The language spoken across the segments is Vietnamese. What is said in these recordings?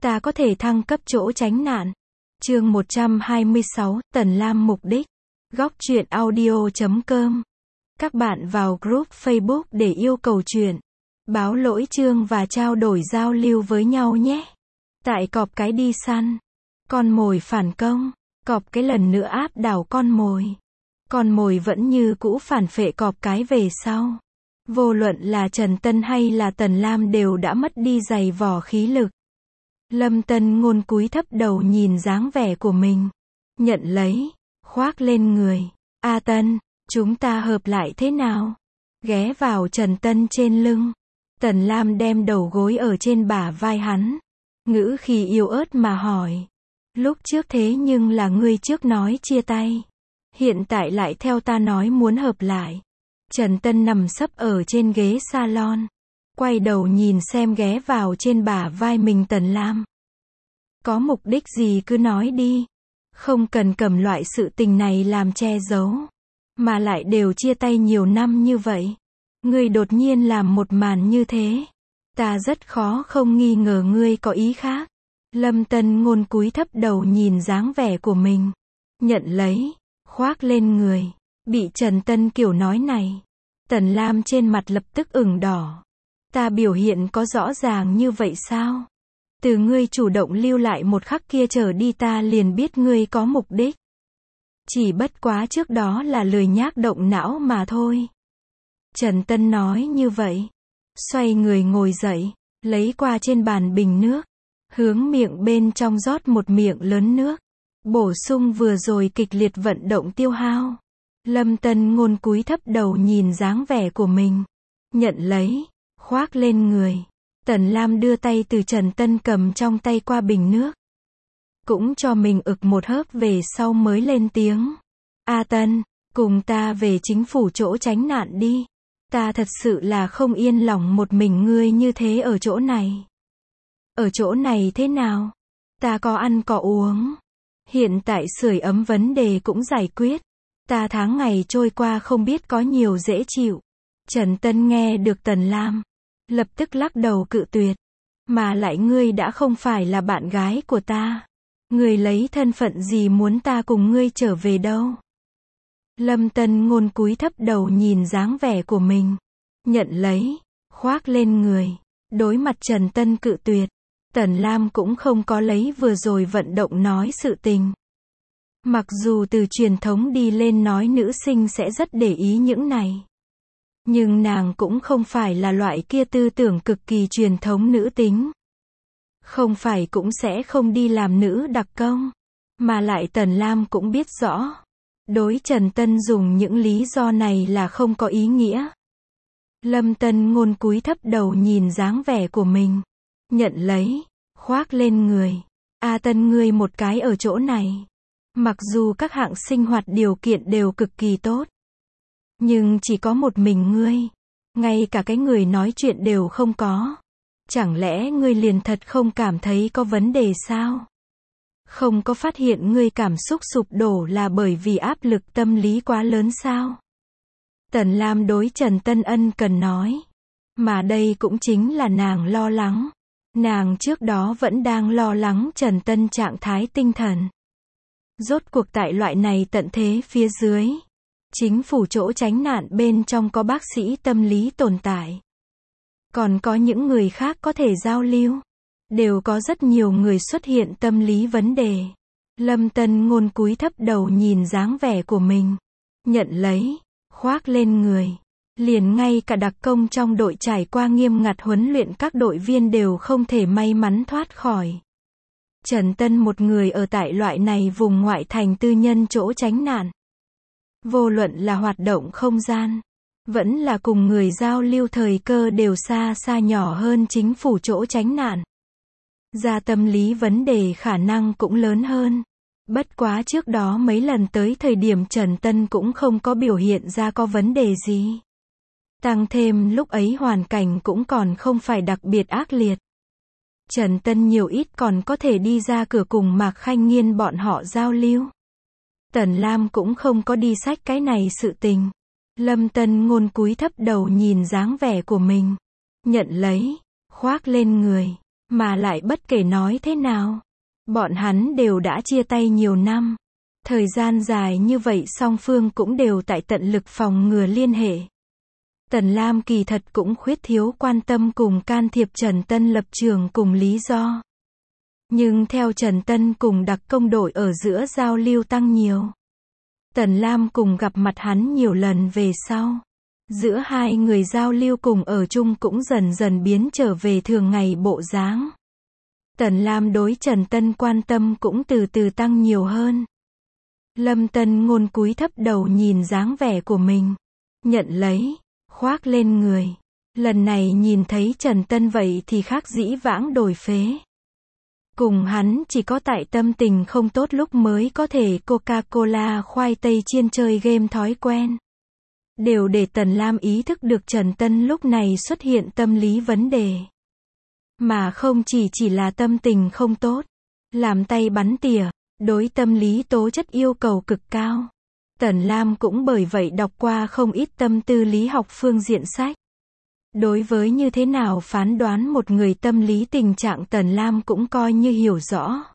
Ta có thể thăng cấp chỗ tránh nạn. Chương 126, Tần Lam mục đích. Góc truyện audio.com. Các bạn vào group Facebook để yêu cầu truyện, báo lỗi chương và trao đổi giao lưu với nhau nhé. Tại cọp cái đi săn. Con mồi phản công. Cọp cái lần nữa áp đảo con mồi. Con mồi vẫn như cũ phản phệ cọp cái về sau. Vô luận là Trần Tân hay là Tần Lam đều đã mất đi giày vò khí lực. Lâm Tân Ngôn cúi thấp đầu nhìn dáng vẻ của mình. Nhận lấy, khoác lên người. A Tân, chúng ta hợp lại thế nào? Ghé vào Trần Tân trên lưng. Tần Lam đem đầu gối ở trên bả vai hắn. Ngữ khí yếu ớt mà hỏi. Lúc trước thế nhưng là ngươi trước nói chia tay. Hiện tại lại theo ta nói muốn hợp lại. Trần Tân nằm sấp ở trên ghế salon. Quay đầu nhìn xem ghé vào trên bả vai mình Tần Lam. Có mục đích gì cứ nói đi. Không cần cầm loại sự tình này làm che giấu. Mà lại đều chia tay nhiều năm như vậy. Ngươi đột nhiên làm một màn như thế. Ta rất khó không nghi ngờ ngươi có ý khác. Lâm Tân Ngôn cúi thấp đầu nhìn dáng vẻ của mình. Nhận lấy, khoác lên người. Bị Trần Tân kiểu nói này. Tần Lam trên mặt lập tức ửng đỏ. Ta biểu hiện có rõ ràng như vậy sao? Từ ngươi chủ động lưu lại một khắc kia trở đi ta liền biết ngươi có mục đích. Chỉ bất quá trước đó là lười nhác động não mà thôi. Trần Tân nói như vậy. Xoay người ngồi dậy, lấy qua trên bàn bình nước. Hướng miệng bên trong rót một miệng lớn nước. Bổ sung vừa rồi kịch liệt vận động tiêu hao. Lâm Tân Ngôn cúi thấp đầu nhìn dáng vẻ của mình. Nhận lấy, khoác lên người. Tần Lam đưa tay từ Trần Tân cầm trong tay qua bình nước. Cũng cho mình ực một hớp về sau mới lên tiếng. A Tân, cùng ta về chính phủ chỗ tránh nạn đi. Ta thật sự là không yên lòng một mình ngươi như thế ở chỗ này. Ở chỗ này thế nào? Ta có ăn có uống. Hiện tại sưởi ấm vấn đề cũng giải quyết. Ta tháng ngày trôi qua không biết có nhiều dễ chịu. Trần Tân nghe được Tần Lam. Lập tức lắc đầu cự tuyệt. Mà lại ngươi đã không phải là bạn gái của ta. Ngươi lấy thân phận gì muốn ta cùng ngươi trở về đâu? Lâm Tân Ngôn cúi thấp đầu nhìn dáng vẻ của mình. Nhận lấy, khoác lên người. Đối mặt Trần Tân cự tuyệt. Tần Lam cũng không có lấy vừa rồi vận động nói sự tình. Mặc dù từ truyền thống đi lên nói nữ sinh sẽ rất để ý những này. Nhưng nàng cũng không phải là loại kia tư tưởng cực kỳ truyền thống nữ tính. Không phải cũng sẽ không đi làm nữ đặc công. Mà lại Tần Lam cũng biết rõ. Đối Trần Tân dùng những lý do này là không có ý nghĩa. Lâm Tân Ngôn cúi thấp đầu nhìn dáng vẻ của mình. Nhận lấy, khoác lên người. A Tân ngươi một cái ở chỗ này. Mặc dù các hạng sinh hoạt điều kiện đều cực kỳ tốt. Nhưng chỉ có một mình ngươi. Ngay cả cái người nói chuyện đều không có. Chẳng lẽ ngươi liền thật không cảm thấy có vấn đề sao? Không có phát hiện ngươi cảm xúc sụp đổ là bởi vì áp lực tâm lý quá lớn sao? Tần Lam đối Trần Tân ân cần nói. Mà đây cũng chính là nàng lo lắng. Nàng trước đó vẫn đang lo lắng Trần Tân trạng thái tinh thần. Rốt cuộc tại loại này tận thế phía dưới. Chính phủ chỗ tránh nạn bên trong có bác sĩ tâm lý tồn tại. Còn có những người khác có thể giao lưu. Đều có rất nhiều người xuất hiện tâm lý vấn đề. Lâm Tân Ngôn cúi thấp đầu nhìn dáng vẻ của mình. Nhận lấy, khoác lên người. Liền ngay cả đặc công trong đội trải qua nghiêm ngặt huấn luyện các đội viên đều không thể may mắn thoát khỏi. Trần Tân một người ở tại loại này vùng ngoại thành tư nhân chỗ tránh nạn. Vô luận là hoạt động không gian, vẫn là cùng người giao lưu thời cơ đều xa xa nhỏ hơn chính phủ chỗ tránh nạn. Ra tâm lý vấn đề khả năng cũng lớn hơn. Bất quá trước đó mấy lần tới thời điểm Trần Tân cũng không có biểu hiện ra có vấn đề gì. Tăng thêm lúc ấy hoàn cảnh cũng còn không phải đặc biệt ác liệt. Trần Tân nhiều ít còn có thể đi ra cửa cùng Mạc Khanh Nghiên bọn họ giao lưu. Tần Lam cũng không có đi xách cái này sự tình. Lâm Tân Ngôn cúi thấp đầu nhìn dáng vẻ của mình. Nhận lấy, khoác lên người. Mà lại bất kể nói thế nào, bọn hắn đều đã chia tay nhiều năm. Thời gian dài như vậy song phương cũng đều tại tận lực phòng ngừa liên hệ. Tần Lam kỳ thật cũng khuyết thiếu quan tâm cùng can thiệp Trần Tân lập trường cùng lý do. Nhưng theo Trần Tân cùng đặc công đội ở giữa giao lưu tăng nhiều. Tần Lam cùng gặp mặt hắn nhiều lần về sau. Giữa hai người giao lưu cùng ở chung cũng dần dần biến trở về thường ngày bộ dáng. Tần Lam đối Trần Tân quan tâm cũng từ từ tăng nhiều hơn. Lâm Tân Ngôn cúi thấp đầu nhìn dáng vẻ của mình. Nhận lấy, khoác lên người. Lần này nhìn thấy Trần Tân vậy thì khác dĩ vãng đổi phế. Cùng hắn chỉ có tại tâm tình không tốt lúc mới có thể Coca-Cola khoai tây chiên chơi game thói quen. Đều để Tần Lam ý thức được Trần Tân lúc này xuất hiện tâm lý vấn đề. Mà không chỉ là tâm tình không tốt. Làm tay bắn tỉa, đối tâm lý tố chất yêu cầu cực cao. Tần Lam cũng bởi vậy đọc qua không ít tâm tư lý học phương diện sách. Đối với như thế nào phán đoán một người tâm lý tình trạng Tần Lam cũng coi như hiểu rõ.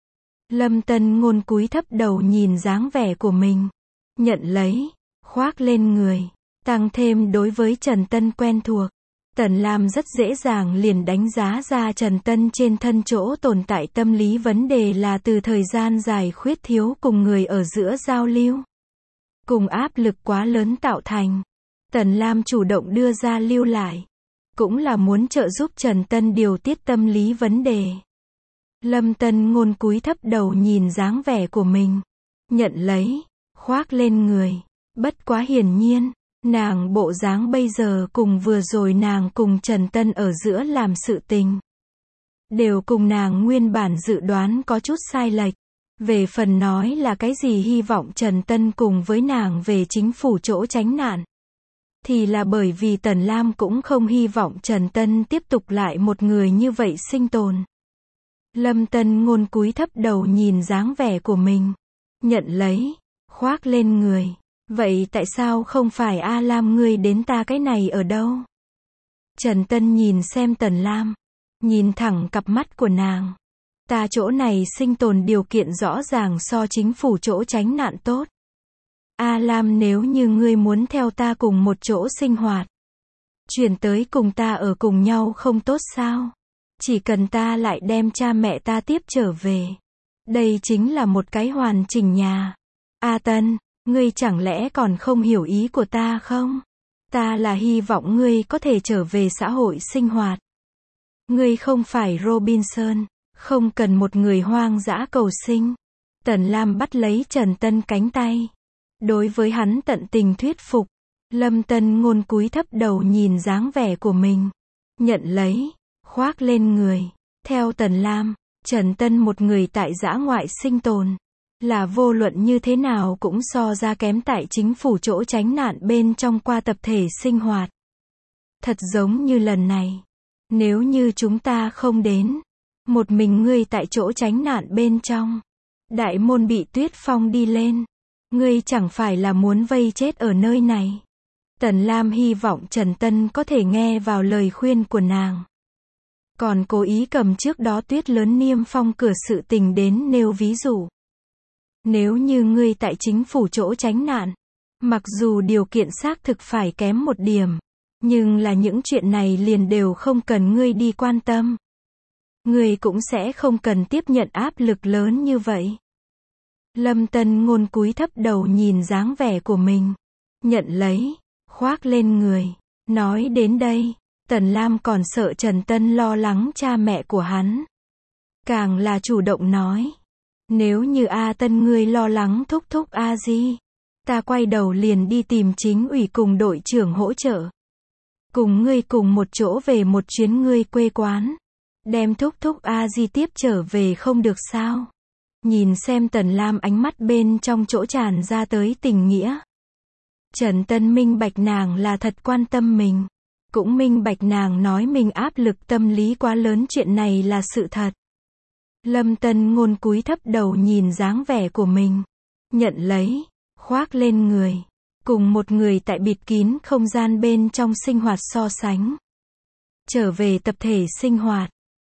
Lâm Tân Ngôn cúi thấp đầu nhìn dáng vẻ của mình. Nhận lấy, khoác lên người. Tăng thêm đối với Trần Tân quen thuộc. Tần Lam rất dễ dàng liền đánh giá ra Trần Tân trên thân chỗ tồn tại tâm lý vấn đề là từ thời gian dài khuyết thiếu cùng người ở giữa giao lưu. Cùng áp lực quá lớn tạo thành. Tần Lam chủ động đưa ra lưu lại. Cũng là muốn trợ giúp Trần Tân điều tiết tâm lý vấn đề. Lâm Tân Ngôn cúi thấp đầu nhìn dáng vẻ của mình. Nhận lấy, khoác lên người. Bất quá hiển nhiên, nàng bộ dáng bây giờ cùng vừa rồi nàng cùng Trần Tân ở giữa làm sự tình. Đều cùng nàng nguyên bản dự đoán có chút sai lệch. Về phần nói là cái gì hy vọng Trần Tân cùng với nàng về chính phủ chỗ tránh nạn. Thì là bởi vì Tần Lam cũng không hy vọng Trần Tân tiếp tục lại một người như vậy sinh tồn. Lâm Tân Ngôn cúi thấp đầu nhìn dáng vẻ của mình. Nhận lấy, khoác lên người. Vậy tại sao không phải A Lam ngươi đến ta cái này ở đâu? Trần Tân nhìn xem Tần Lam. Nhìn thẳng cặp mắt của nàng. Ta chỗ này sinh tồn điều kiện rõ ràng so chính phủ chỗ tránh nạn tốt. A Lam nếu như ngươi muốn theo ta cùng một chỗ sinh hoạt. Chuyển tới cùng ta ở cùng nhau không tốt sao? Chỉ cần ta lại đem cha mẹ ta tiếp trở về. Đây chính là một cái hoàn chỉnh nhà. A Tân, ngươi chẳng lẽ còn không hiểu ý của ta không? Ta là hy vọng ngươi có thể trở về xã hội sinh hoạt. Ngươi không phải Robinson, không cần một người hoang dã cầu sinh. Tần Lam bắt lấy Trần Tân cánh tay. Đối với hắn tận tình thuyết phục. Lâm Tân Ngôn cúi thấp đầu nhìn dáng vẻ của mình. Nhận lấy, khoác lên người. Theo Tần Lam, Trần Tân một người tại dã ngoại sinh tồn. Là vô luận như thế nào cũng so ra kém tại chính phủ chỗ tránh nạn bên trong qua tập thể sinh hoạt. Thật giống như lần này. Nếu như chúng ta không đến. Một mình ngươi tại chỗ tránh nạn bên trong. Đại môn bị Tuyết Phong đi lên. Ngươi chẳng phải là muốn vây chết ở nơi này. Tần Lam hy vọng Trần Tân có thể nghe vào lời khuyên của nàng. Còn cố ý cầm trước đó Tuyết lớn niêm phong cửa sự tình đến nêu ví dụ. Nếu như ngươi tại chính phủ chỗ tránh nạn, mặc dù điều kiện xác thực phải kém một điểm, nhưng là những chuyện này liền đều không cần ngươi đi quan tâm. Ngươi cũng sẽ không cần tiếp nhận áp lực lớn như vậy. Lâm Tân Ngôn cúi thấp đầu nhìn dáng vẻ của mình. Nhận lấy, khoác lên người. Nói đến đây, Tần Lam còn sợ Trần Tân lo lắng cha mẹ của hắn. Càng là chủ động nói. Nếu như A Tân ngươi lo lắng thúc thúc A Di, ta quay đầu liền đi tìm chính ủy cùng đội trưởng hỗ trợ. Cùng ngươi cùng một chỗ về một chuyến ngươi quê quán. Đem thúc thúc A Di tiếp trở về không được sao? Nhìn xem Tần Lam ánh mắt bên trong chỗ tràn ra tới tình nghĩa. Trần Tân minh bạch nàng là thật quan tâm mình. Cũng minh bạch nàng nói mình áp lực tâm lý quá lớn chuyện này là sự thật. Lâm Tân Ngôn cúi thấp đầu nhìn dáng vẻ của mình. Nhận lấy, khoác lên người. Cùng một người tại bịt kín không gian bên trong sinh hoạt so sánh. Trở về tập thể sinh hoạt.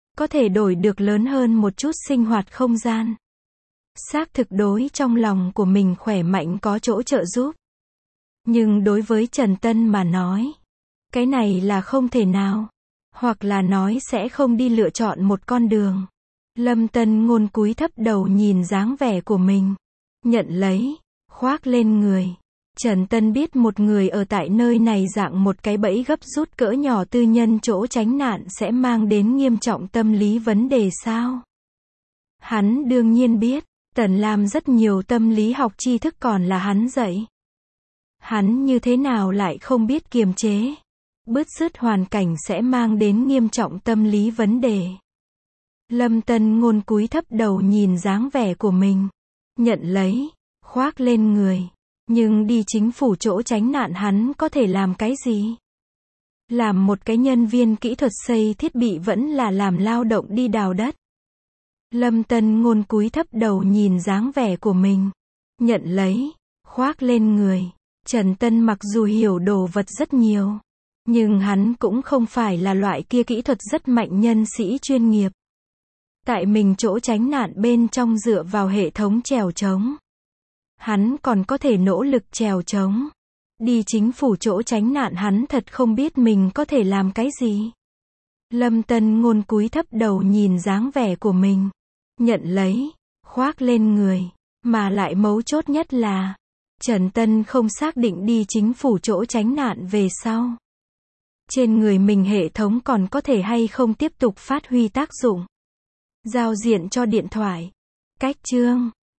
có thể đổi được lớn hơn một chút sinh hoạt không gian. Xác thực đối trong lòng của mình khỏe mạnh có chỗ trợ giúp. Nhưng đối với Trần Tân mà nói, cái này là không thể nào. Hoặc là nói sẽ không đi lựa chọn một con đường. Lâm Tân Ngôn cúi thấp đầu nhìn dáng vẻ của mình. Nhận lấy, khoác lên người. Trần Tân biết một người ở tại nơi này dạng một cái bẫy gấp rút cỡ nhỏ tư nhân chỗ tránh nạn sẽ mang đến nghiêm trọng tâm lý vấn đề sao? Hắn đương nhiên biết, Tần Lam rất nhiều tâm lý học tri thức còn là hắn dạy. Hắn như thế nào lại không biết kiềm chế? Bứt rứt hoàn cảnh sẽ mang đến nghiêm trọng tâm lý vấn đề. Lâm Tân Ngôn cúi thấp đầu nhìn dáng vẻ của mình. Nhận lấy, khoác lên người. Nhưng đi chính phủ chỗ tránh nạn hắn có thể làm cái gì? Làm một cái nhân viên kỹ thuật xây thiết bị vẫn là làm lao động đi đào đất. Lâm Tân Ngôn cúi thấp đầu nhìn dáng vẻ của mình. Nhận lấy, khoác lên người. Trần Tân mặc dù hiểu đồ vật rất nhiều. Nhưng hắn cũng không phải là loại kia kỹ thuật rất mạnh nhân sĩ chuyên nghiệp. Tại mình chỗ tránh nạn bên trong dựa vào hệ thống trèo trống. Hắn còn có thể nỗ lực trèo trống. Đi chính phủ chỗ tránh nạn hắn thật không biết mình có thể làm cái gì. Lâm Tân Ngôn cúi thấp đầu nhìn dáng vẻ của mình. Nhận lấy, khoác lên người. Mà lại mấu chốt nhất là, Trần Tân không xác định đi chính phủ chỗ tránh nạn về sau. Trên người mình hệ thống còn có thể hay không tiếp tục phát huy tác dụng. Giao diện cho điện thoại. Cách chương